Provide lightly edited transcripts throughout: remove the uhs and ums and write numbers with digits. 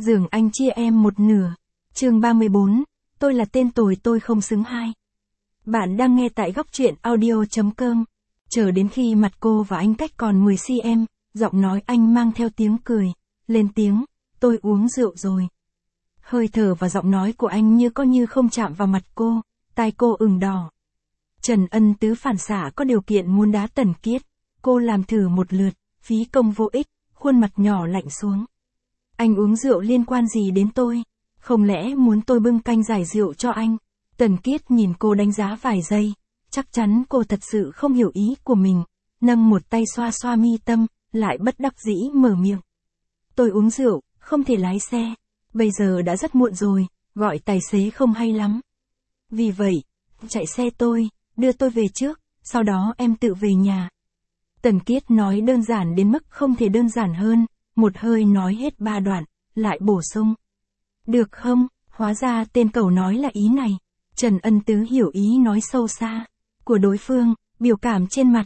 Giường anh chia em một nửa. Chương 34, tôi là tên tồi tôi không xứng hai. Bạn đang nghe tại góc truyện audio.com. Chờ đến khi mặt cô và anh cách còn 10 cm, giọng nói anh mang theo tiếng cười, lên tiếng, tôi uống rượu rồi. Hơi thở và giọng nói của anh như có như không chạm vào mặt cô, tai cô ửng đỏ. Trần Ân Tứ phản xạ có điều kiện muốn đá Tần Kiết, cô làm thử một lượt, phí công vô ích, khuôn mặt nhỏ lạnh xuống. Anh uống rượu liên quan gì đến tôi? Không lẽ muốn tôi bưng canh giải rượu cho anh? Tần Kiết nhìn cô đánh giá vài giây, chắc chắn cô thật sự không hiểu ý của mình, nâng một tay xoa xoa mi tâm, lại bất đắc dĩ mở miệng. Tôi uống rượu, không thể lái xe, bây giờ đã rất muộn rồi, gọi tài xế không hay lắm. Vì vậy, chạy xe tôi, đưa tôi về trước, sau đó em tự về nhà. Tần Kiết nói đơn giản đến mức không thể đơn giản hơn, một hơi nói hết 3 đoạn, lại bổ sung. Được không, hóa ra tên cẩu nói là ý này. Trần Ân Tứ hiểu ý nói sâu xa của đối phương, biểu cảm trên mặt,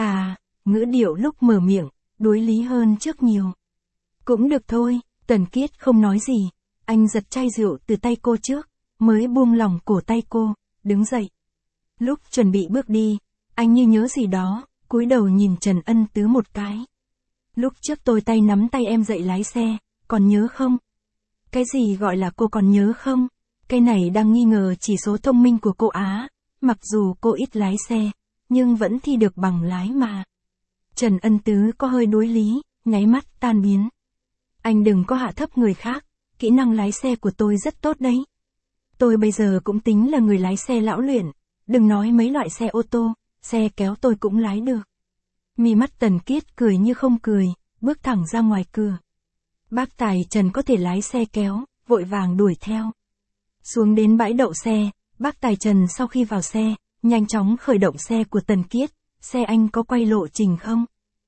ngữ điệu lúc mở miệng, đối lý hơn trước nhiều. Cũng được thôi, Tần Kiết không nói gì, anh giật chai rượu từ tay cô trước, mới buông lỏng cổ tay cô, đứng dậy. Lúc chuẩn bị bước đi, anh như nhớ gì đó, cúi đầu nhìn Trần Ân Tứ một cái. Lúc trước tôi tay nắm tay em dậy lái xe, còn nhớ không? Cái gì gọi là cô còn nhớ không? Cái này đang nghi ngờ chỉ số thông minh của cô á, mặc dù cô ít lái xe, nhưng vẫn thi được bằng lái mà. Trần Ân Tứ có hơi đối lý, nháy mắt tan biến. Anh đừng có hạ thấp người khác, kỹ năng lái xe của tôi rất tốt đấy. Tôi bây giờ cũng tính là người lái xe lão luyện, đừng nói mấy loại xe ô tô, xe kéo tôi cũng lái được. Mi mắt Tần Kiết cười như không cười, bước thẳng ra ngoài cửa. Bác tài Trần có thể lái xe kéo, vội vàng đuổi theo. Xuống đến bãi đậu xe, bác tài Trần sau khi vào xe, nhanh chóng khởi động xe của Tần Kiết, xe anh có quay lộ trình không?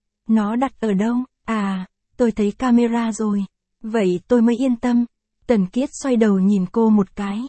Nó đặt ở đâu? Tôi thấy camera rồi. Vậy tôi mới yên tâm. Tần Kiết xoay đầu nhìn cô một cái.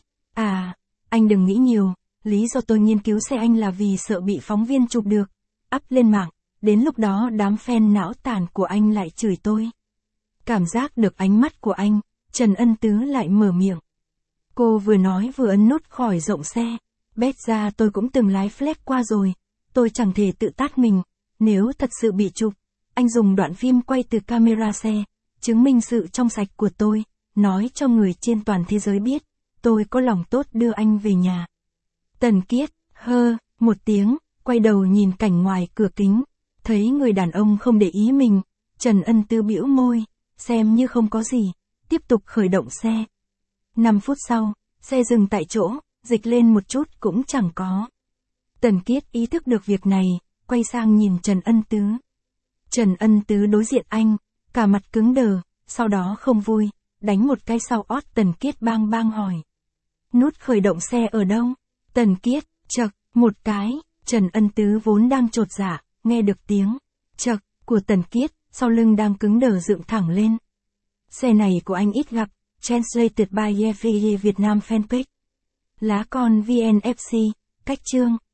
Anh đừng nghĩ nhiều, lý do tôi nghiên cứu xe anh là vì sợ bị phóng viên chụp được, up lên mạng, đến lúc đó đám fan não tàn của anh lại chửi tôi. Cảm giác được ánh mắt của anh, Trần Ân Tứ lại mở miệng. Cô vừa nói vừa ấn nút khỏi rộng xe. Bét ra tôi cũng từng lái flex qua rồi, tôi chẳng thể tự tát mình, nếu thật sự bị chụp, anh dùng đoạn phim quay từ camera xe, chứng minh sự trong sạch của tôi, nói cho người trên toàn thế giới biết, tôi có lòng tốt đưa anh về nhà. Tần Kiết, một tiếng, quay đầu nhìn cảnh ngoài cửa kính, thấy người đàn ông không để ý mình, Trần Ân Tứ bĩu môi, xem như không có gì, tiếp tục khởi động xe. 5 phút sau, xe dừng tại chỗ, dịch lên một chút cũng chẳng có. Tần Kiết ý thức được việc này, quay sang nhìn Trần Ân Tứ. Trần Ân Tứ đối diện anh, cả mặt cứng đờ, sau đó không vui, đánh một cái sau ót Tần Kiết bang bang hỏi. Nút khởi động xe ở đâu? Tần Kiết, chậc, một cái, Trần Ân Tứ vốn đang chột dạ, nghe được tiếng, chậc, của Tần Kiết, sau lưng đang cứng đờ dựng thẳng lên. Xe này của anh ít gặp, translated by EVE Việt Nam fanpage. Lá con VNFC, cách chương.